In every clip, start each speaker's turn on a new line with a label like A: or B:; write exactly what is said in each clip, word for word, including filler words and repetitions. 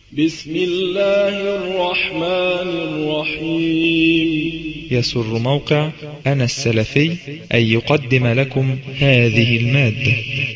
A: بسم الله الرحمن الرحيم.
B: يسر موقع أنا السلفي أن يقدم لكم هذه المادة.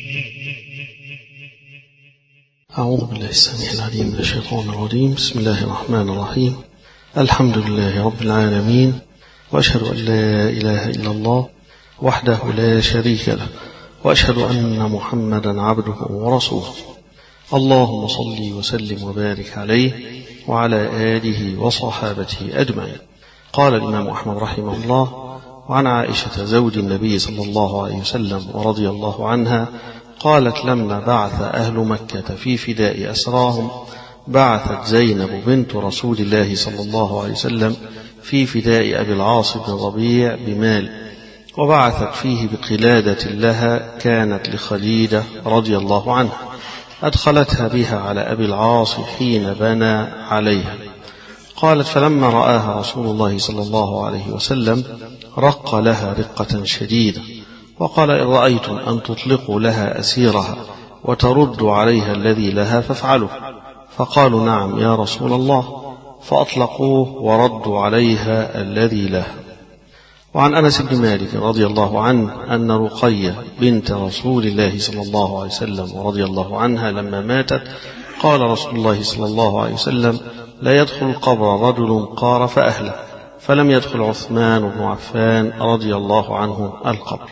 C: أعوذ بالله السميع العليم من الشيطان الرجيم. بسم الله الرحمن الرحيم. الحمد لله رب العالمين، وأشهد أن لا إله إلا الله وحده لا شريك له، وأشهد أن محمدا عبده ورسوله. اللهم صل وسلم وبارك عليه وعلى آله وصحابته أجمعين. قال الإمام أحمد رحمه الله: وعن عائشة زوج النبي صلى الله عليه وسلم ورضي الله عنها قالت: لما بعث أهل مكة في فداء أسراهم بعثت زينب بنت رسول الله صلى الله عليه وسلم في فداء أبي العاص بن ربيع بمال، وبعثت فيه بقلادة لها كانت لخديجة رضي الله عنها، أدخلتها بها على أبي العاص حين بنى عليها. قالت: فلما رآها رسول الله صلى الله عليه وسلم رق لها رقة شديدة، وقال: إن رأيتم أن تطلقوا لها أسيرها وتردوا عليها الذي لها فافعلوا. فقالوا: نعم يا رسول الله، فأطلقوه وردوا عليها الذي لها. وعن أنس بن مالك رضي الله عنه أن رقية بنت رسول الله صلى الله عليه وسلم ورضي الله عنها لما ماتت قال رسول الله صلى الله عليه وسلم: لا يدخل القبر رجل قارف أهله، فلم يدخل عثمان بن عفان رضي الله عنه القبر.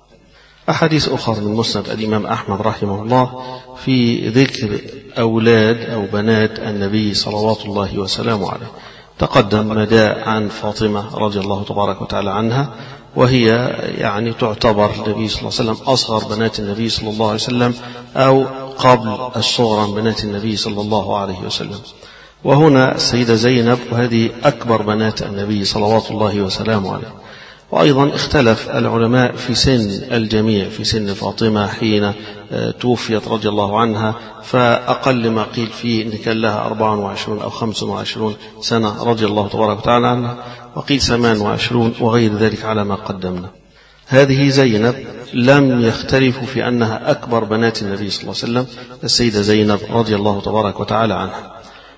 C: أحاديث أخرى من مسند الإمام أحمد رحمه الله في ذكر أولاد أو بنات النبي صلوات الله وسلامه عليه. تقدم مداء عن فاطمة رضي الله تبارك وتعالى عنها، وهي يعني تعتبر النبي صلى الله عليه وسلم أصغر بنات النبي صلى الله عليه وسلم أو قبل الصغرى بنات النبي صلى الله عليه وسلم. وهنا السيدة زينب، وهذه أكبر بنات النبي صلوات الله وسلامه عليه. وأيضا اختلف العلماء في سن الجميع، في سن فاطمة حين توفيت رضي الله عنها، فأقل ما قيل فيه إن كان لها أربع وعشرون أو خمس وعشرون سنة رضي الله تبارك وتعالى عنها، وقيل ثمان وعشرون وغير ذلك على ما قدمنا. هذه زينب لم يختلفوا في أنها أكبر بنات النبي صلى الله عليه وسلم، السيدة زينب رضي الله تبارك وتعالى عنها.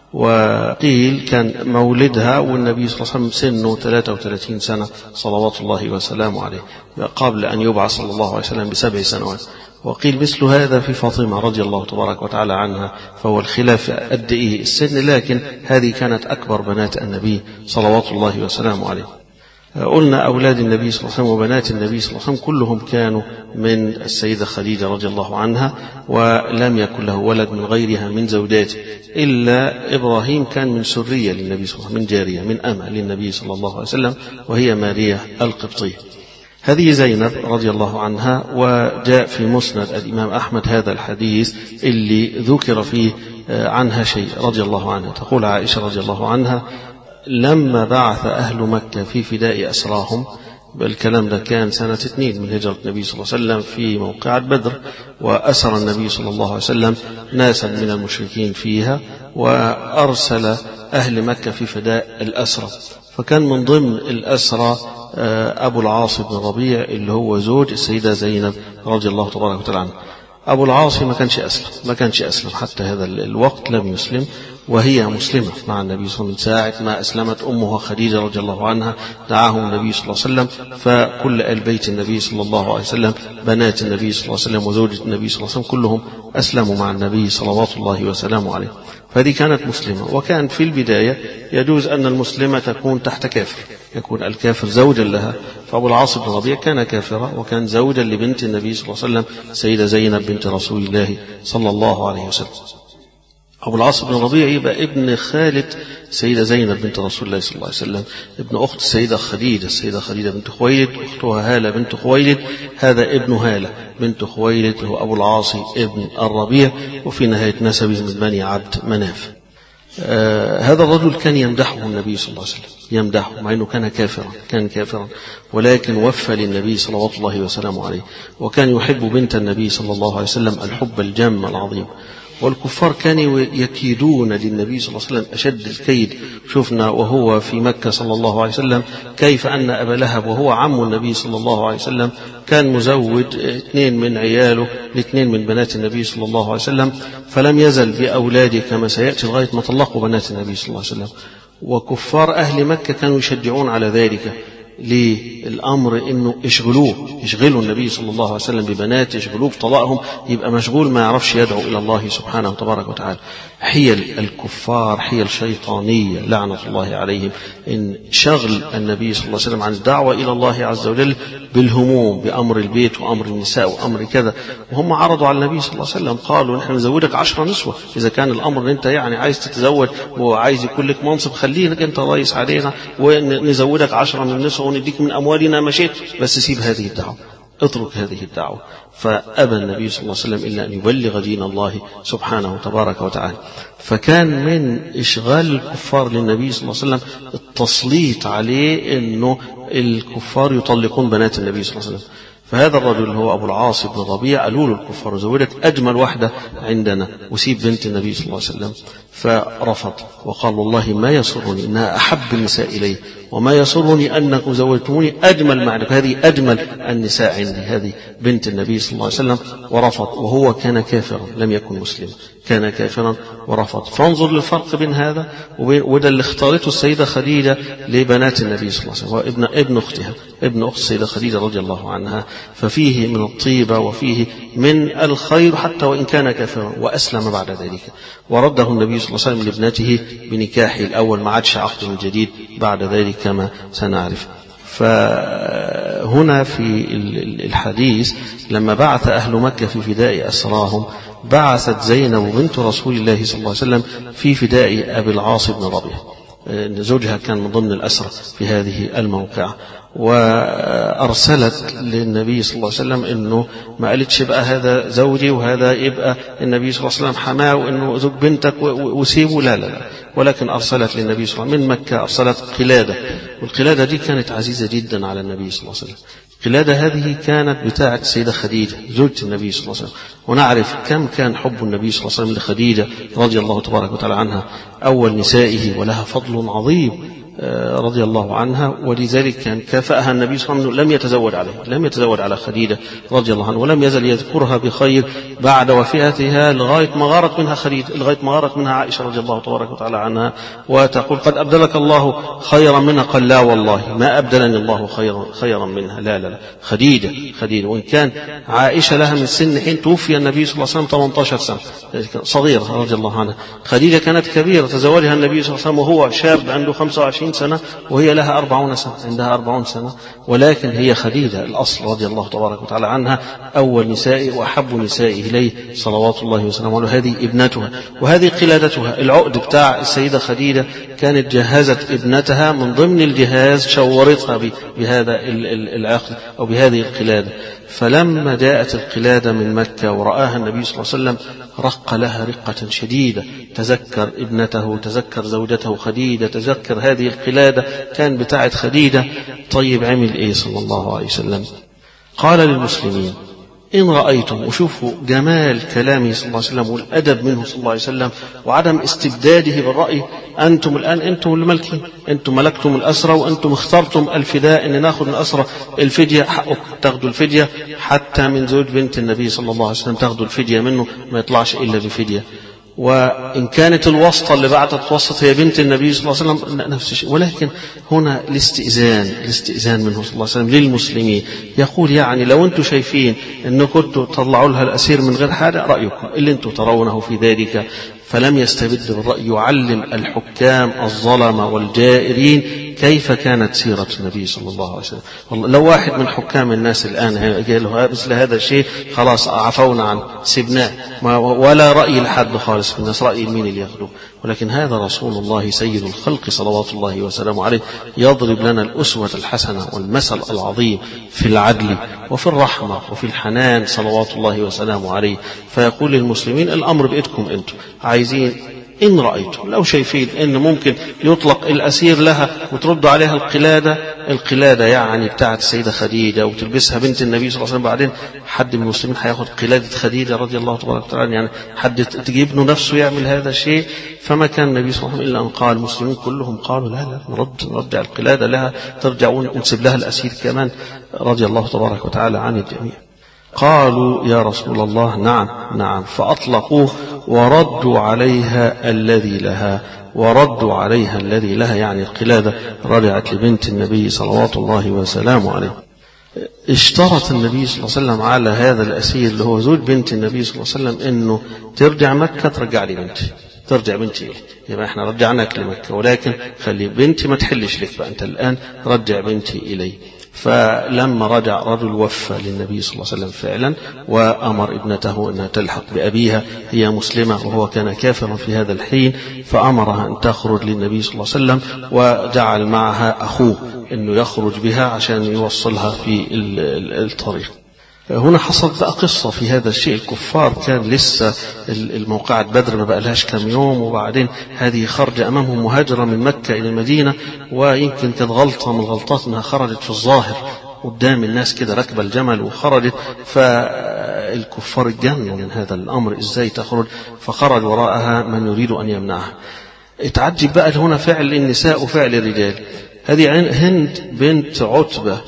C: وقيل كان مولدها والنبي صلى الله عليه وسلم سنه ثلاثة وثلاثين سنة صلوات الله وسلامه عليه، قبل أن يبعث صلى الله عليه وسلم بسبع سنوات. وقيل مثل هذا في فاطمة رضي الله تبارك وتعالى عنها، فهو الخلاف قد إيه السن، لكن هذه كانت أكبر بنات النبي صلوات الله وسلامه عليه. قلنا أولاد النبي صلى الله عليه وسلم وبنات النبي صلى الله عليه وسلم كلهم كانوا من السيدة خديجة رضي الله عنها، ولم يكن له ولد من غيرها من زوجاته، إلا إبراهيم كان من سرية للنبي صلى الله عليه وسلم، من جارية من أمة للنبي صلى الله عليه وسلم، وهي ماريا القبطية. هذه زينب رضي الله عنها. وجاء في مسند الإمام أحمد هذا الحديث اللي ذكر فيه عنها شيء رضي الله عنها. تقول عائشة رضي الله عنها: لما بعث أهل مكة في فداء أسراهم، بالكلام ده كان سنة اثنين من هجرة النبي صلى الله عليه وسلم في موقعة بدر، وأسر النبي صلى الله عليه وسلم ناسا من المشركين فيها، وأرسل أهل مكة في فداء الأسرى. فكان من ضمن الأسرى أبو العاص بن ربيع اللي هو زوج السيدة زينب رضي الله تبارك وتعالى عنه. أبو العاص ما كانش أسلم ما كانش أسلم حتى هذا الوقت، لم يسلم، وهي مسلمة مع النبي صلى الله عليه وسلم. ساعة ما أسلمت أمها خديجة رضي الله عنها دعاهم النبي صلى الله عليه وسلم، فكل آل بيت النبي صلى الله عليه وسلم، بنات النبي صلى الله عليه وسلم وزوجة النبي صلى الله عليه وسلم، كلهم أسلموا مع النبي صلوات الله وسلامه عليه. فهذه كانت مسلمة. وكان في البداية يجوز أن المسلمة تكون تحت كافر، يكون الكافر زوجا لها، فأبو العاص بن ربيع كان كافرا وكان زوجا لبنت النبي صلى الله عليه وسلم سيدة زينب بنت رسول الله صلى الله عليه وسلم. أبو العاص بن ربيع يبقى ابن خالة سيدة زينب بنت رسول الله صلى الله عليه وسلم، ابن أخت السيدة خديجة، السيدة خديجة بنت خويلد، أختها هالة بنت خويلد، هذا ابن هالة بنت خويلد هو أبو العاص ابن الربيع، وفي نهاية نسبه من بني عبد مناف. آه هذا الرجل كان يمدحه النبي صلى الله عليه وسلم، يمدحه مع أنه كان كافرا كان كافرا ولكن وفى للنبي صلوات الله وسلامه عليه، وكان يحب بنت النبي صلى الله عليه وسلم الحب الجم العظيم. والكفار كانوا يكيدون للنبي صلى الله عليه وسلم أشد الكيد. شفنا وهو في مكة صلى الله عليه وسلم كيف أن أبا لهب وهو عم النبي صلى الله عليه وسلم كان مزوج اثنين من عياله لاثنين من بنات النبي صلى الله عليه وسلم، فلم يزل بأولاده كما سيأتي لغاية ما طلقوا بنات النبي صلى الله عليه وسلم. وكفار أهل مكة كانوا يشجعون على ذلك للأمر إنه يشغلوه يشغلوا النبي صلى الله عليه وسلم ببنات، يشغلوه بطلاقهم، يبقى مشغول ما يعرفش يدعو إلى الله سبحانه وتبارك وتعالى. حيل الكفار حيل شيطانية لعنة الله عليهم، إن شغل النبي صلى الله عليه وسلم عن الدعوة إلى الله عز وجل بالهموم بأمر البيت وأمر النساء وأمر كذا. وهم عرضوا على النبي صلى الله عليه وسلم قالوا نحن نزودك عشرة نسوة، إذا كان الأمر أنت يعني عايز تتزوج وعايز يكون لك منصب خلينك أنت رئيس علينا ونزودك عشرة من النسوة ونديك من أموالنا ما شئت، بس سيب هذه الدعوة، اترك هذه الدعوة. فأبى النبي صلى الله عليه وسلم إلا أن يبلغ دين الله سبحانه وتبارك وتعالى. فكان من إشغال الكفار للنبي صلى الله عليه وسلم التسليط عليه أنه الكفار يطلقون بنات النبي صلى الله عليه وسلم. فهذا الرجل هو أبو العاص بن ربيع قالوا له الكفار زوجك أجمل واحدة عندنا وسيب بنت النبي صلى الله عليه وسلم، فرفض وقال والله ما يسرني إنها أحب النساء إلي، وما يسرني أنكم زوجتموني أجمل ما عندكم، هذه أجمل النساء عندي، هذه بنت النبي صلى الله عليه وسلم. ورفض وهو كان كافرا لم يكن مسلما، كان كافرا ورفض. فانظر للفرق بين هذا وبين وده اللي اختارته السيدة خديجة لبنات النبي صلى الله عليه وسلم، وابن ابن أختها ابن أخت السيدة خديجة رضي الله عنها. ففيه من الطيبة وفيه من الخير حتى وإن كان كافرا، وأسلم بعد ذلك ورده النبي صلى الله عليه وسلم لابنته بنكاحه الأول، ما عادش عقد جديد بعد ذلك كما سنعرف. فهنا في الحديث لما بعث أهل مكة في فداء أسراهم بعثت زينب بنت رسول الله صلى الله عليه وسلم في فداء أبي العاص بن ربيع، زوجها كان من ضمن الأسرى في هذه الموقعة. وأرسلت للنبي صلى الله عليه وسلم إنه ما قالتش بقى هذا زوجي وهذا يبقى النبي صلى الله عليه وسلم حماه وإنه زوج بنتك وسيبه، لا لا لا، ولكن أرسلت للنبي صلى الله عليه وسلم من مكة أرسلت قلادة، والقلادة دي كانت عزيزة جدا على النبي صلى الله عليه وسلم. القلادة هذه كانت بتاعة السيدة خديجة زوجة النبي صلى الله عليه وسلم، ونعرف كم كان حب النبي صلى الله عليه وسلم لخديجة رضي الله تبارك وتعالى عنها، أول نسائه ولها فضل عظيم رضي الله عنها. ولذلك كان كافأها النبي صلى الله عليه وسلم لم يتزوج عليها، لم يتزوج على خديجة رضي الله عنها، ولم يزل يذكرها بخير بعد وفاتها لغاية ما غارت منها خديجة، لغاية ما غارت منها عائشة رضي الله تبارك وتعالى عنها، وتقول قد أبدلك الله خيرا منها، قال لا والله ما أبدلني الله خيرا خيرا منها، لا لا لا خديجة خديجة. وإن كان عائشة لها من سن حين توفي النبي صلى الله عليه وسلم ثمانية عشر سنة، صغيرة رضي الله عنها. خديجة كانت كبيرة، تزوجها النبي صلى الله عليه وسلم وهو شاب عنده خمسة وعشرين سنة وهي لها أربعون سنة، عندها أربعون سنة، ولكن هي خديجة الأصل رضي الله تبارك وتعالى عنها، أول نسائه وأحب نسائه إليه صلوات الله وسلامه عليه. هذه ابنتها وهذه قلادتها، العقد بتاع السيدة خديجة كانت جهزت ابنتها من ضمن الجهاز، شورتها بهذا العقد أو بهذه القلادة. فلما جاءت القلادة من مكة ورآها النبي صلى الله عليه وسلم رق لها رقة شديدة، تذكر ابنته، تذكر زوجته خديجة، تذكر هذه القلادة كان بتاعت خديجة. طيب عمل ايه صلى الله عليه وسلم؟ قال للمسلمين إن رأيتم، وشوفوا جمال كلامه صلى الله عليه وسلم والأدب منه صلى الله عليه وسلم وعدم استبداده بالرأي، أنتم الآن أنتم الملكين، أنتم ملكتم الأسرى وأنتم اخترتم الفداء إن نأخذ من الأسرى الفدية، حقكم تاخذوا الفدية، حتى من زوج بنت النبي صلى الله عليه وسلم تاخذوا الفدية منه، ما يطلعش إلا بفدية. وإن كانت الواسطة اللي بعد توسط هي بنت النبي صلى الله عليه وسلم نفس الشيء، ولكن هنا الاستئذان الاستئذان منه صلى الله عليه وسلم للمسلمين، يقول يعني لو أنتم شايفين أنكم كنتوا تطلعوا لها الأسير من غير حاجة رأيكم اللي أنتم ترونه في ذلك. فلم يستبد بالرأي، يعلم الحكام الظلمة والجائرين كيف كانت سيرة النبي صلى الله عليه وسلم. لو واحد من حكام الناس الآن قال له مثل هذا الشيء خلاص عفونا عنه سبناه، ولا رأي لحد خالص في الناس، رأي مين اللي ياخذه؟ ولكن هذا رسول الله سيد الخلق صلوات الله وسلامه عليه يضرب لنا الأسوة الحسنة والمثل العظيم في العدل وفي الرحمة وفي الحنان صلوات الله وسلامه عليه. فيقول للمسلمين الأمر بإيدكم أنتم، عايزين إن رأيتم، لو شايفين إن ممكن يطلق الأسير لها وترد عليها القلادة، القلادة يعني بتاعت السيدة خديجة وتلبسها بنت النبي صلى الله عليه وسلم، بعدين حد من المسلمين هياخد قلادة خديجة رضي الله تبارك وتعالى، يعني حد تجيب له نفسه يعمل هذا الشيء. فما كان النبي صلى الله عليه وسلم إلا أن قال المسلمين كلهم قالوا لا لا نرد نرجع القلادة لها، ترجع ونسيب لها الأسير كمان رضي الله تبارك وتعالى عن الجميع. قالوا يا رسول الله نعم نعم، فأطلقوه وردوا عليها الذي لها، وردوا عليها الذي لها يعني القلادة رجعت لبنت النبي صلوات الله وسلامه عليه. اشترط النبي صلى الله عليه وسلم على هذا الأسير اللي هو زوج بنت النبي صلى الله عليه وسلم إنه ترجع مكة، ترجع لي بنتي، ترجع بنتي إلي، يبقى احنا رجعناك لمكة ولكن خلي بنتي ما تحلش لك بقى، أنت الآن رجع بنتي إلي. فلما رجع رجل وفى للنبي صلى الله عليه وسلم فعلا وأمر ابنته أنها تلحق بأبيها، هي مسلمة وهو كان كافرا في هذا الحين، فأمرها أن تخرج للنبي صلى الله عليه وسلم، وجعل معها أخوه أنه يخرج بها عشان يوصلها في الطريق. هنا حصلت بقى قصة في هذا الشيء. الكفار كان لسه الموقعة بدر ما بقى لهاش كم يوم، وبعدين هذه خرج أمامهم مهاجرة من مكة إلى المدينة، ويمكن كانت غلطة من الغلطات أنها خرجت في الظاهر قدام الناس كده راكبة الجمل وخرجت، فالكفار اتجنوا من هذا الأمر إزاي تخرج، فخرج وراءها من يريد أن يمنعها. اتعجب بقى هنا فعل النساء وفعل الرجال. هذه هند بنت عتبة،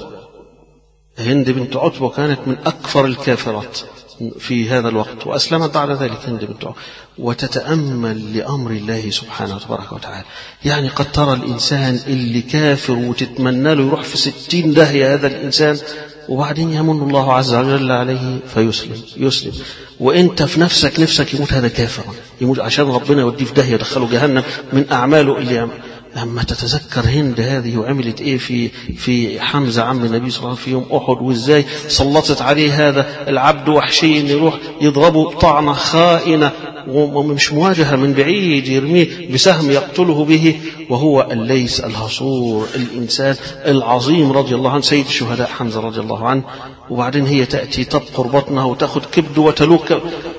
C: هند بنت عتبة كانت من أكثر الكافرات في هذا الوقت، وأسلمت بعد ذلك هند بنت عتبة، وتتأمل لأمر الله سبحانه وتبارك وتعالى. يعني قد ترى الإنسان اللي كافر وتتمنى له يروح في ستين داهية هذا الإنسان، وبعدين يمن الله عز وجل عليه فيسلم يسلم، وانت في نفسك نفسك يموت هذا كافر، يموت عشان ربنا يوديه في داهية يدخله جهنم من أعماله اللي يعمل. لما تتذكر هند هذه وعملت ايه في في حمزة عم النبي صلى الله عليه وسلم في يوم أحد، وازاي سلطت عليه هذا العبد وحشي ان يروح يضربه طعنة خائنة ومش مواجهة من بعيد، يرميه بسهم يقتله به، وهو الليث الهصور الإنسان العظيم رضي الله عنه سيد الشهداء حمزة رضي الله عنه. وبعدين هي تأتي تبقر بطنها وتأخذ كبد وتلوك،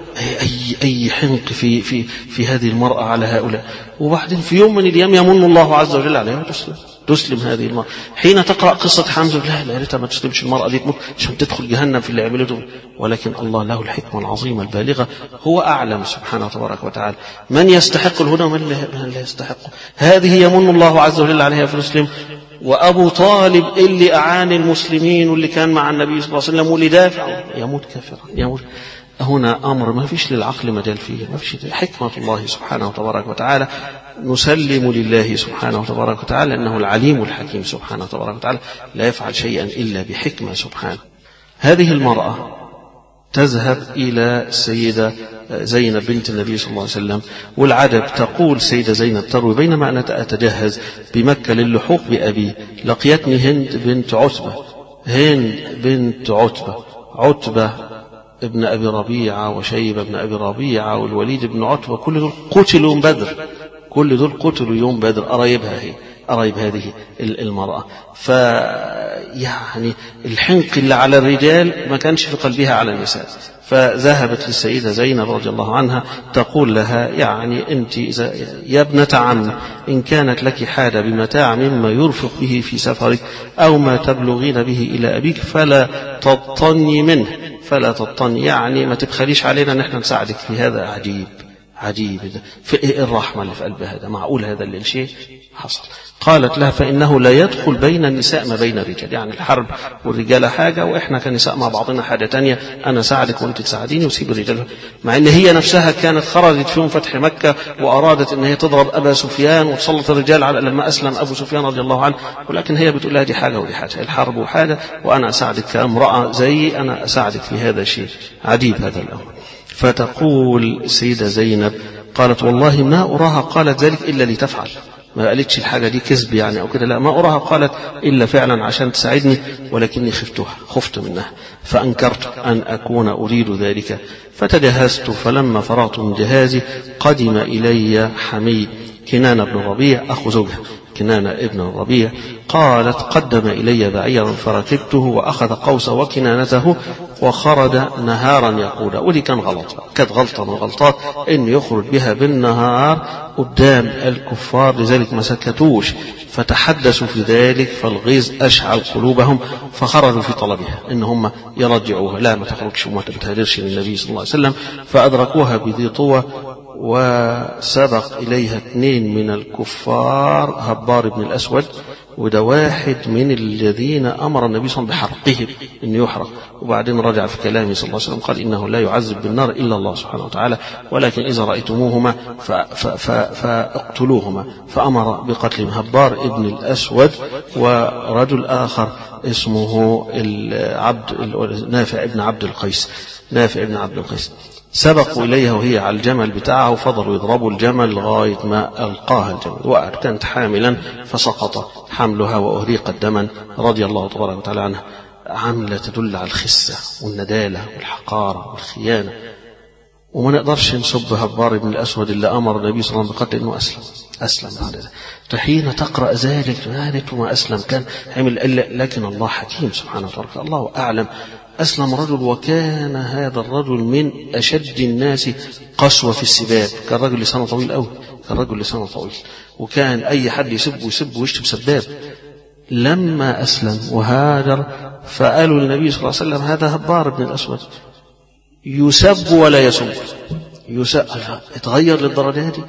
C: أي أي حنق في في في هذه المرأة على هؤلاء. وبعدين في يوم من الأيام يمن الله عز وجل عليها وتسلم تسلم هذه المرأة. حين تقرأ قصة حمزة لا لا ريتها ما تسلمش المرأة دي تموت عشان تدخل جهنم في اللي عملته، ولكن الله له الحكمة العظيمة البالغة، هو أعلم سبحانه تبارك وتعالى من يستحق الهدى ومن لا يستحقه. هذه يمن الله عز وجل عليها فنسلم. وأبو طالب اللي أعان المسلمين واللي كان مع النبي صلى الله عليه وسلم واللي دافع يموت كافرا يموت. هنا أمر ما فيش للعقل مجال فيه، ما فيش حكمة الله سبحانه وتبارك وتعالى. نسلم لله سبحانه وتبارك وتعالى أنه العليم الحكيم سبحانه وتبارك وتعالى، لا يفعل شيئا إلا بحكمة سبحانه. هذه المرأة تذهب إلى السيدة زينب بنت النبي صلى الله عليه وسلم، والعجب تقول سيدة زينب تروي بينما أنا أتجهز بمكة للحوق بأبي لقيتني هند بنت عتبة، هند بنت عتبة عتبة ابن أبي ربيعة وشيبة ابن أبي ربيعة والوليد بن عتبة، كل دول قتلوا يوم بدر، كل دول قتلوا يوم بدر، قرايبها هي قرايب هذه المرأة. فيعني الحنق اللي على الرجال ما كانش في قلبها على النساء. فذهبت للسيدة زينب رضي الله عنها تقول لها يعني أنت يا ابنة عم إن كانت لك حاجة بمتاع مما يرفق به في سفرك أو ما تبلغين به إلى أبيك فلا تطني منه، فلا تطني يعني ما تبخليش علينا نحن نساعدك في هذا. عجيب عجيب في الرحمة اللي في قلب هذا، معقول هذا اللي الشيء حصل. قالت لها فإنه لا يدخل بين النساء ما بين الرجال، يعني الحرب والرجال حاجة وإحنا كنساء مع بعضنا حاجة تانية، أنا ساعدك وأنت تساعديني وسيب الرجال. مع أن هي نفسها كانت خرجت في يوم فتح مكة وأرادت أن هي تضرب أبا سفيان وتسلط الرجال على لما أسلم أبو سفيان رضي الله عنه، ولكن هي بتقول لها دي حاجة ودي حاجة، الحرب وحاجة وأنا أساعدك كامرأة زي أنا أساعدك في هذا الشيء. عجيب هذا الأمر. فتقول السيدة زينب قالت والله ما أراها قالت ذلك إلا لتفعل، ما قالتش الحاجة دي كذب يعني أو كده، لا ما أراها قالت إلا فعلا عشان تساعدني، ولكني خفتها خفت منها فأنكرت أن أكون أريد ذلك. فتجهزت فلما فرغت من جهازي قدم إلي حميد كنانة بن ربيع أخو زوجها كنانة ابن الربيع قالت قدم إلي بعيرا فركبته وأخذ قوسه وكنانته وخرج نهارا يقود. ودي كان غلط، كانت غلطة من غلطات إن يخرج بها بالنهار قدام الكفار، لذلك ما سكتوش فتحدثوا في ذلك، فالغيظ أشعل قلوبهم فخرجوا في طلبها إن هم يرجعوها، لا ما تخرجش وما تبتهرش للنبي صلى الله عليه وسلم. فأدركوها بذي طوى وسبق إليها اثنين من الكفار، هبار بن الأسود، وده واحد من الذين أمر النبي صلى الله عليه وسلم بحرقهم إن يحرق. وبعدين رجع في كلامه صلى الله عليه وسلم قال إنه لا يعذب بالنار إلا الله سبحانه وتعالى، ولكن إذا رأيتموهما فاقتلوهما، فأمر بقتل هبار ابن الأسود. ورجل آخر اسمه العبد نافع ابن عبد القيس، نافع ابن عبد القيس سبقوا إليها وهي على الجمل بتاعه، وفضلوا يضربوا الجمل لغاية ما ألقاها الجمل، وقعت كانت حاملا فسقط حملها وأهريقت دما رضي الله تبارك وتعالى عنها. عاملة تدل على الخسة والندالة والحقارة والخيانة. وما نقدرش نسب هبار بن الأسود اللي أمر النبي صلى الله عليه وسلم بقتل إنه أسلم أسلم بعد ذلك. حين تقرأ ذلك ذلك وما أسلم كان عمل، لكن الله حكيم سبحانه وتعالى، الله أعلم. أسلم رجل وكان هذا الرجل من أشد الناس قسوة في السباب، كان رجل لسانه طويل أوي، كان رجل لسانه طويل، وكان أي حد يسب ويسب ويشتم سباب. لما أسلم وهاجر فقالوا للنبي صلى الله عليه وسلم هذا هبار بن الأسود يسب ولا يسب، يسب اتغير للدرجة دي،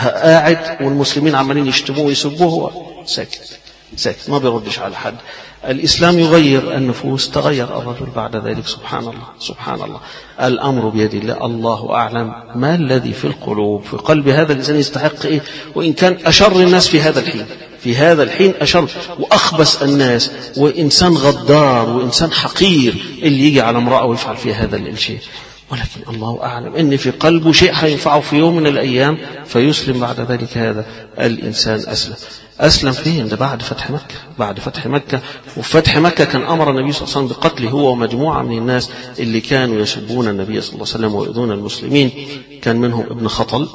C: قاعد والمسلمين عمالين يشتموه ويسبوه هو ساكت ساكت ما بيردش على حد. الإسلام يغير النفوس، تغير الرجل بعد ذلك. سبحان الله سبحان الله، الأمر بيد الله، الله أعلم ما الذي في القلوب، في قلب هذا الإنسان يستحق إيه. وإن كان أشر الناس في هذا الحين، في هذا الحين أشر وأخبث الناس، وإنسان غدار وإنسان حقير اللي يجي على امرأة ويفعل فيها هذا الشيء، ولكن الله أعلم إن في قلبه شيء هينفعه في يوم من الأيام فيسلم بعد ذلك. هذا الإنسان أسلم أسلم فين؟ ده بعد فتح مكة، بعد فتح مكة. وفي فتح مكة كان أمر النبي صلى الله عليه وسلم بقتله هو ومجموعة من الناس اللي كانوا يسبون النبي صلى الله عليه وسلم ويؤذون المسلمين. كان منهم ابن خطل،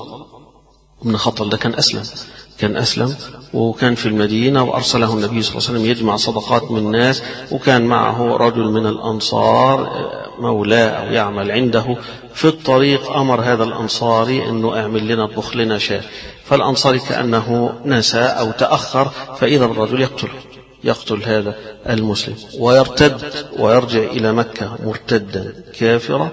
C: ابن خطل ده كان أسلم كان أسلم وكان في المدينة، وأرسله النبي صلى الله عليه وسلم يجمع صدقات من الناس، وكان معه رجل من الأنصار مولاه أو يعمل عنده. في الطريق أمر هذا الأنصاري أنه اعمل لنا اطبخ لنا شاة، فالأنصاري كأنه نسى أو تأخر، فإذا الرجل يقتله يقتل هذا المسلم ويرتد ويرجع إلى مكة مرتدا كافرا،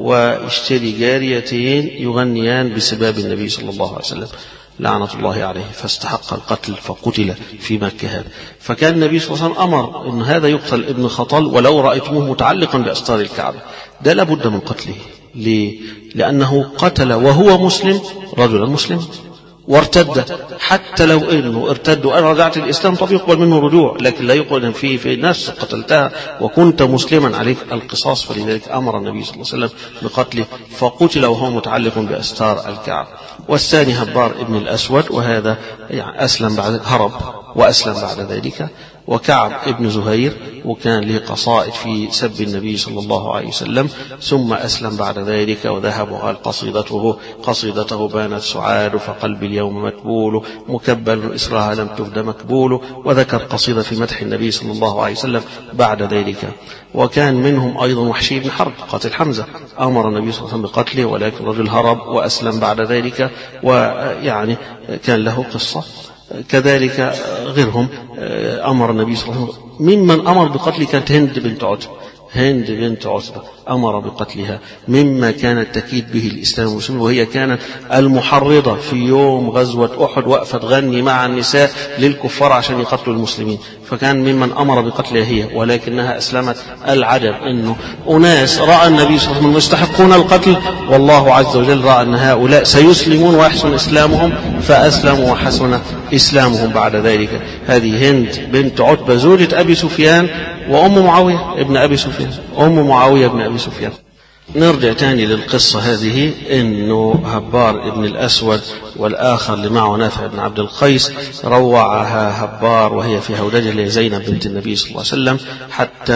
C: ويشتري جاريتين يغنيان بسباب النبي صلى الله عليه وسلم لعنة الله عليه، فاستحق القتل فقتل في مكة هذا. فكان النبي صلى الله عليه وسلم أمر أن هذا يقتل ابن خطل ولو رأيتموه متعلقا بأستار الكعبة، ده لابد من قتله. ليه؟ لأنه قتل وهو مسلم رجلا مسلم وارتد، حتى لو انه ارتد وانا رجعت الاسلام طب يقبل منه رجوع، لكن لا يقبل في في نفس قتلتها وكنت مسلما عليك القصاص. فلذلك امر النبي صلى الله عليه وسلم بقتله فقتل وهو متعلق باستار الكعبه. والثاني هبار ابن الاسود، وهذا يعني اسلم بعد هرب واسلم بعد ذلك. وكعب ابن زهير، وكان له قصائد في سب النبي صلى الله عليه وسلم، ثم أسلم بعد ذلك وذهب وقال قصيدته قصيدته بانت سعاد فقلبي اليوم مكبول مكبل إسراها لم تفد مكبول، وذكر قصيدة في مدح النبي صلى الله عليه وسلم بعد ذلك. وكان منهم أيضا وحشي بن حرب قاتل حمزة، أمر النبي صلى الله عليه وسلم بقتله، ولكن رجل هرب وأسلم بعد ذلك، ويعني كان له قصة. كذلك غيرهم أمر النبي صلى الله عليه وسلم. ممن أمر بقتل كانت هند بنت عتبة، هند بنت عتبة أمر بقتلها، مما كانت تكيد به الإسلام والمسلمين، وهي كانت المحرضة في يوم غزوة أحد وقفت تغني مع النساء للكفار عشان يقتلوا المسلمين، فكان ممن أمر بقتلها هي، ولكنها أسلمت. العجب أنه أناس رأى النبي صلى الله عليه وسلم يستحقون القتل، والله عز وجل رأى أن هؤلاء سيسلمون ويحسن إسلامهم فأسلموا وحسن إسلامهم بعد ذلك. هذه هند بنت عتبة زوجة أبي سفيان وأم معاوية ابن أبي سفيان، أم معاوية ابن أبي سفيان. نرجع تاني للقصة هذه، إنه هبار ابن الأسود والآخر اللي معه نافع بن عبد القيس روعها هبار وهي في هودجة لزينب بنت النبي صلى الله عليه وسلم، حتى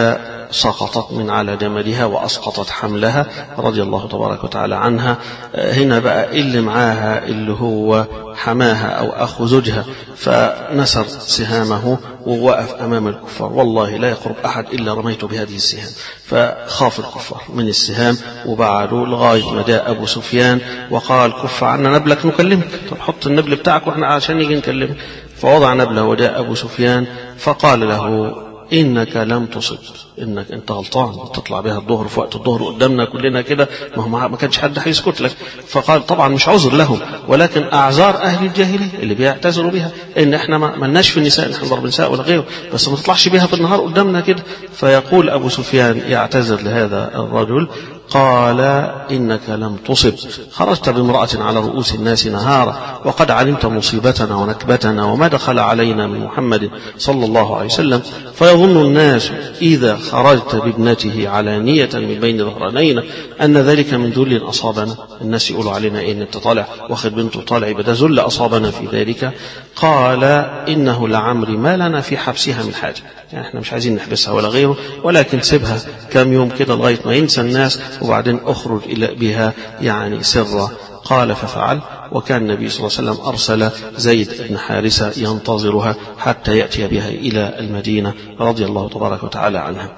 C: سقطت من على جملها وأسقطت حملها رضي الله تبارك وتعالى عنها. هنا بقى اللي معاها اللي هو حماها أو أخو زوجها فنسر سهامه ووقف أمام الكفار، والله لا يقرب أحد إلا رميت بهذه السهام. فخاف الكفار من السهام وبعدوا لغاية ما جاء أبو سفيان وقال كف عنا نبلك نكلمك، طب حط النبل بتاعك وإحنا عشان نيجي نكلمك. فوضع نبله وجاء أبو سفيان فقال له إنك لم تصب، إنك أنت غلطان، تطلع بها الظهر في وقت الظهر قدامنا كلنا كده، ما هو ما كانش حد هيسكت لك. فقال طبعا مش عذر لهم ولكن أعذار أهل الجاهلية اللي بيعتذروا بها، إن إحنا ما لناش في النساء، نحن ضرب النساء ولا غيره، بس ما تطلعش بها في النهار قدامنا كده. فيقول أبو سفيان يعتذر لهذا الرجل قال إنك لم تصب، خرجت بامرأة على رؤوس الناس نهارا وقد علمت مصيبتنا ونكبتنا وما دخل علينا من محمد صلى الله عليه وسلم، فيظن الناس إذا خرجت بابنته علانية من بين ظهرانينا أن ذلك من ذل أصابنا، الناس يقولوا علينا إيه، أنت طالع واخد بنته طالع يبقى ده ذل أصابنا في ذلك. قال إنه لعمري ما لنا في حبسها من حاجة، يعني احنا مش عايزين نحبسها ولا غيره، ولكن سيبها كم يوم كده لغاية ما ينسى الناس وبعدين أخرج إلى بها يعني سرا. قال ففعل، وكان النبي صلى الله عليه وسلم أرسل زيد بن حارثة ينتظرها حتى يأتي بها إلى المدينة رضي الله تبارك وتعالى عنها.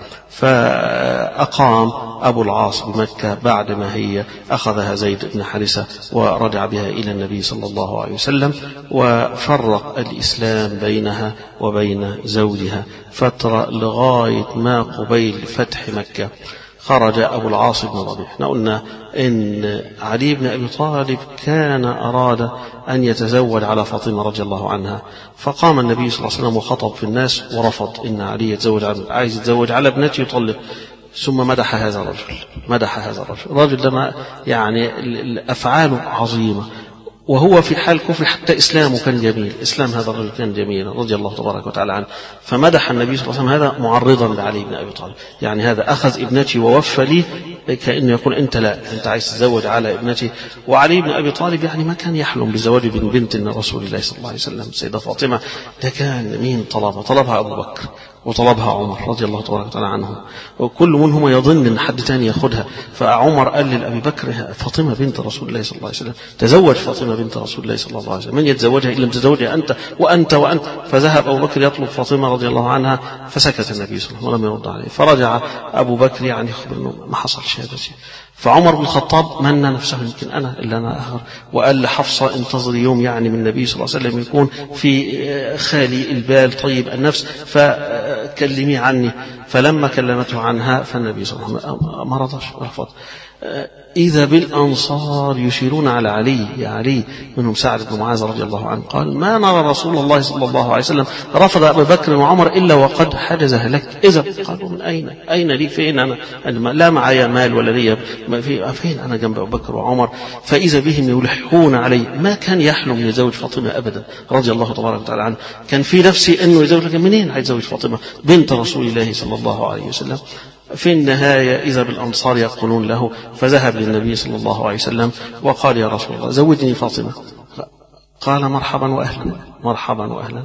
C: فأقام أبو العاص بمكة بعد ما هي أخذها زيد بن حارثة ورجع بها إلى النبي صلى الله عليه وسلم، وفرق الإسلام بينها وبين زوجها فترة لغاية ما قبيل فتح مكة. خرج أبو العاص بن ربيع. احنا قلنا إن علي بن أبي طالب كان أراد أن يتزوج على فاطمة رضي الله عنها، فقام النبي صلى الله عليه وسلم وخطب في الناس ورفض إن علي يتزوج عايز يتزوج على ابنته يطلق. ثم مدح هذا الرجل، مدح هذا الرجل الرجل لما يعني أفعاله عظيمة وهو في حال كفر، حتى إسلامه كان جميل، إسلام هذا الرجل كان جميلا رضي الله تبارك وتعالى عنه. فمدح النبي صلى الله عليه وسلم هذا معرضا لعلي بن أبي طالب، يعني هذا أخذ ابنتي ووفى لي، كأنه يقول أنت لا، أنت عايز تتزوج على ابنتي. وعلي بن أبي طالب يعني ما كان يحلم بزواج بن بنت رسول الله صلى الله عليه وسلم السيدة فاطمة، ده كان مين طلبها؟ طلبها أبو بكر وطلبها عمر رضي الله تبارك وتعالى عنهم، وكل منهم يظن ان حد تاني ياخدها. فعمر قال لأبي بكر فاطمة بنت رسول الله صلى الله عليه وسلم، تزوج فاطمة بنت رسول الله صلى الله عليه وسلم، من يتزوجها إن لم تزوجها أنت وأنت وأنت. فذهب أبو بكر يطلب فاطمة رضي الله عنها، فسكت النبي صلى الله عليه وسلم ولم يرد عليه. فرجع أبو بكر يعني يخبر انه ما حصلش هذا الشيء. فعمر بن الخطاب منى نفسه، يمكن أنا اللي أنا أهر، وقال لحفصة انتظري يوم يعني من النبي صلى الله عليه وسلم يكون في خالي البال طيب النفس، فكلمي عني. فلما كلمته عنها فالنبي صلى الله عليه وسلم ما رضاش ورفض. إذا بالأنصار يشيرون على علي، يا علي، منهم سعد بن معاذ رضي الله عنه قال ما نرى رسول الله صلى الله عليه وسلم رفض أبا بكر وعمر إلا وقد حجزها لك. إذا قالوا من أين أين لي فين أنا, أنا لا معي مال ولا لي في فين أنا جنب أبو بكر وعمر. فإذا بهم يلحقون علي، ما كان يحلم يزوج فاطمة أبدا رضي الله تبارك وتعالى عنه، كان في نفسي أنه يزوج، لك منين هيتزوج فاطمة بنت رسول الله صلى الله عليه وسلم. في النهاية إذا بالأنصار يقولون له، فذهب للنبي صلى الله عليه وسلم وقال يا رسول الله زوجني فاطمة. قال مرحبا وأهلا، مرحبا وأهلا.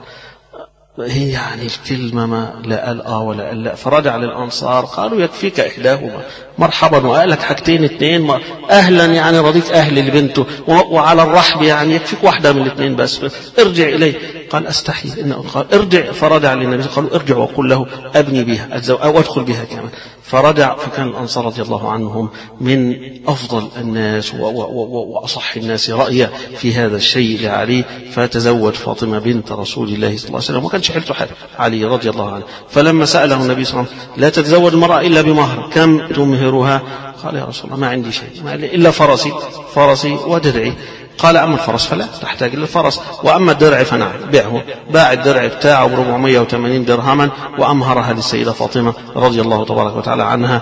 C: هي يعني الكلمة ما لا قال آه ولا قال لا. فرجع للأنصار قالوا يكفيك إحداهما، مرحبا وقالك حاجتين اثنين، أهلا يعني رضيك أهل لبنته، وعلى الرحب يعني يكفيك واحدة من الاثنين بس، ارجع إليه. قال أستحي إنه قال ارجع. فرجع للنبي قالوا ارجع وقل له أبني بها أو أدخل بها كمان. فرجع. فكان الأنصار رضي الله عنهم من أفضل الناس وأصح الناس رأيا في هذا الشيء لعلي، فتزوج فاطمة بنت رسول الله صلى الله عليه وسلم، وكان حيلته حال علي رضي الله عنه. فلما سأله النبي صلى الله عليه وسلم لا تتزوج المرأة إلا بمهر، كم تمهرها؟ قال يا رسول الله ما عندي شيء ما إلا فرسي فرسي ودرعي. قال أما الفرس فلا تحتاج للفرس، وأما الدرع فنعم بعه. باع الدرع بتاعه ب أربعمائة وثمانين درهما وأمهرها للسيدة فاطمة رضي الله تبارك وتعالى عنها.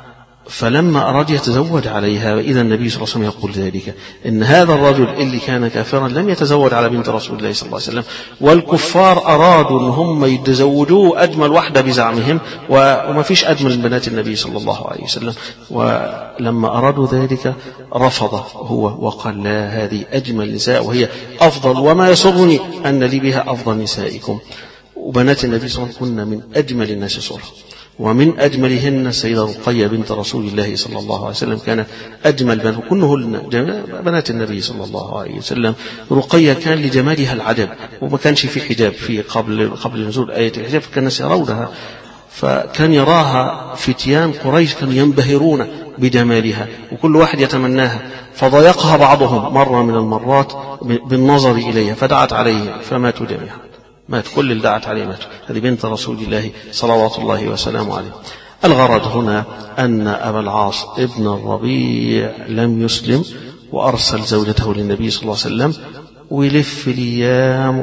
C: فلما أراد يتزوج عليها، إذا النبي صلى الله عليه وسلم يقول ذلك إن هذا الرجل اللي كان كافرا لم يتزوج على بنت رسول الله صلى الله عليه وسلم، والكفار أرادوا أن هم يتزوجوه أجمل واحدة بزعمهم، وما فيش أجمل من بنات النبي صلى الله عليه وسلم. ولما أرادوا ذلك رفض هو وقال لا، هذه أجمل نساء وهي أفضل، وما يسرني أن لي بها أفضل نسائكم. وبنات النبي صلى الله عليه وسلم كنا من أجمل الناس صورة، ومن أجملهن السيدة رقية بنت رسول الله صلى الله عليه وسلم، كانت أجمل بنات، وكلهن بنات النبي صلى الله عليه وسلم. رقية كان لجمالها العجب، وما كانش في حجاب في قبل قبل نزول آية الحجاب، فكان الناس يرونها، فكان يراها فتيان قريش كانوا ينبهرون بجمالها، وكل واحد يتمناها، فضايقها بعضهم مرة من المرات بالنظر إليها، فدعت عليه فماتوا جميعا، مات كل اللي دعت عليه ماتوا. هذه بنت رسول الله صلوات الله وسلامه عليه. الغرض هنا أن أبا العاص ابن الربيع لم يسلم، وأرسل زوجته للنبي صلى الله عليه وسلم، ويلف الأيام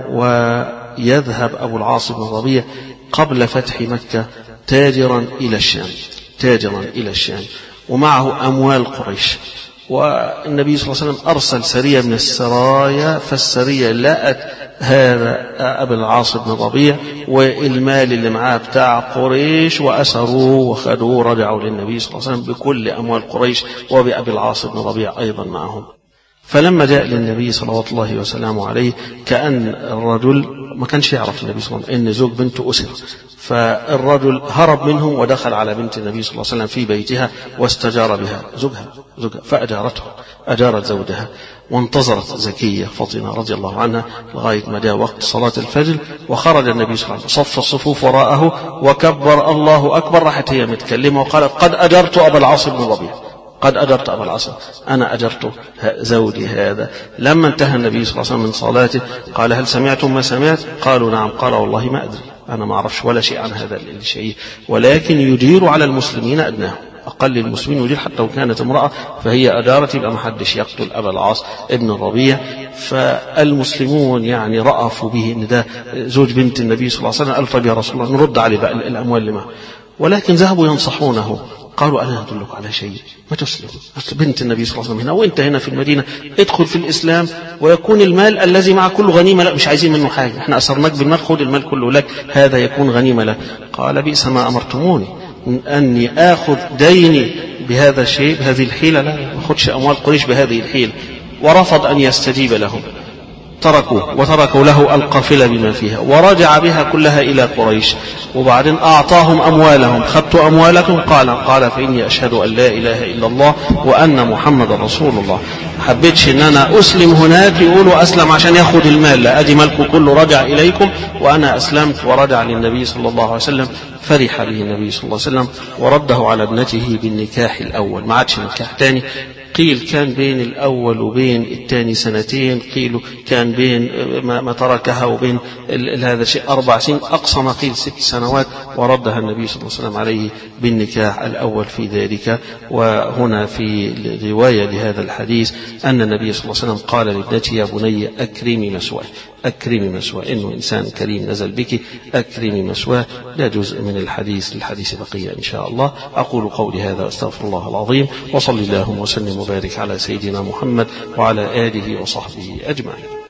C: ويذهب أبو العاص بن الربيع قبل فتح مكة تاجرا إلى الشام، تاجرا إلى الشام ومعه أموال قريش. والنبي صلى الله عليه وسلم أرسل سرية من السرايا، فالسرية لقت هذا أبو العاص بن الربيع والمال اللي معاه بتاع قريش، وأسروه وخدوه، رجعوا للنبي صلى الله عليه وسلم بكل أموال قريش وبأبي العاص بن الربيع أيضا معهم. فلما جاء للنبي صلوات الله وسلامه عليه، كأن الرجل ما كانش يعرف النبي صلى الله عليه وسلم إن زوج بنته أسر، فالرجل هرب منهم ودخل على بنت النبي صلى الله عليه وسلم في بيتها واستجار بها زوجها, زوجها فأجارته، أجارت زوجها، وانتظرت زكية فاطمة رضي الله عنها لغاية ما جاء وقت صلاة الفجر، وخرج النبي صلى الله عليه وسلم، صف الصفوف وراءه وكبر الله أكبر، راحت هي متكلمة وقالت قد أجرت أبا العاص بن الربيع، قد أجرت أبا العاص، أنا أجرت زوجي هذا. لما انتهى النبي صلى الله عليه وسلم من صلاته قال هل سمعتم ما سمعت؟ قالوا نعم. قال والله ما أدري، أنا ما أعرفش ولا شيء عن هذا الشيء، ولكن يجير على المسلمين أدناهم، أقل المسلمين يجير، حتى لو كانت امرأة فهي أجارت، يبقى ما حدش يقتل أبا العاص ابن الربيع. فالمسلمون يعني رأفوا به إن ده زوج بنت النبي صلى الله عليه وسلم، قال طيب يا رسول الله نرد عليه بقى الأموال اللي معه، ولكن ذهبوا ينصحونه، قالوا ألا أدلك على شيء ما تسلم، بنت النبي صلى الله عليه وسلم هنا وأنت هنا في المدينة، ادخل في الإسلام ويكون المال الذي معك كله غنيمة، لا مش عايزين منه حاجة، احنا أسرناك بالمال، خذ المال كله لك، هذا يكون غنيمة لك. قال بئس ما أمرتموني أني آخذ ديني بهذا الشيء، بهذه الحيلة، لا ما أخذش أموال قريش بهذه الحيلة. ورفض أن يستجيب لهم، تركوا وتركوا له القافلة بما فيها، ورجع بها كلها إلى قريش، وبعدين أعطاهم أموالهم، خدت أموالكم؟ قال قال فإني أشهد أن لا إله إلا الله وأن محمد رسول الله. حبيتش إن أنا أسلم هناك يقولوا أسلم عشان يأخذ المال، لا، أدي مالكم كله رجع إليكم وأنا أسلمت. ورجع للنبي صلى الله عليه وسلم، فرح به النبي صلى الله عليه وسلم ورده على ابنته بالنكاح الأول، ما عادش نكاح تاني. قيل كان بين الأول وبين الثاني سنتين، قيل كان بين ما تركها وبين هذا الشيء أربع سنين، أقصى ما قيل ست سنوات، وردها النبي صلى الله عليه وسلم عليه بالنكاح الأول في ذلك. وهنا في رواية لهذا الحديث أن النبي صلى الله عليه وسلم قال لابنته يا بني أكرمي مثواه، أكرمي مثواه، إنه إنسان كريم نزل بك، أكرمي مثواه. لا جزء من الحديث، الحديث بقية إن شاء الله. أقول قولي هذا أستغفر الله العظيم، وصلى اللهم وسلم وبارك على سيدنا محمد وعلى آله وصحبه أجمعين.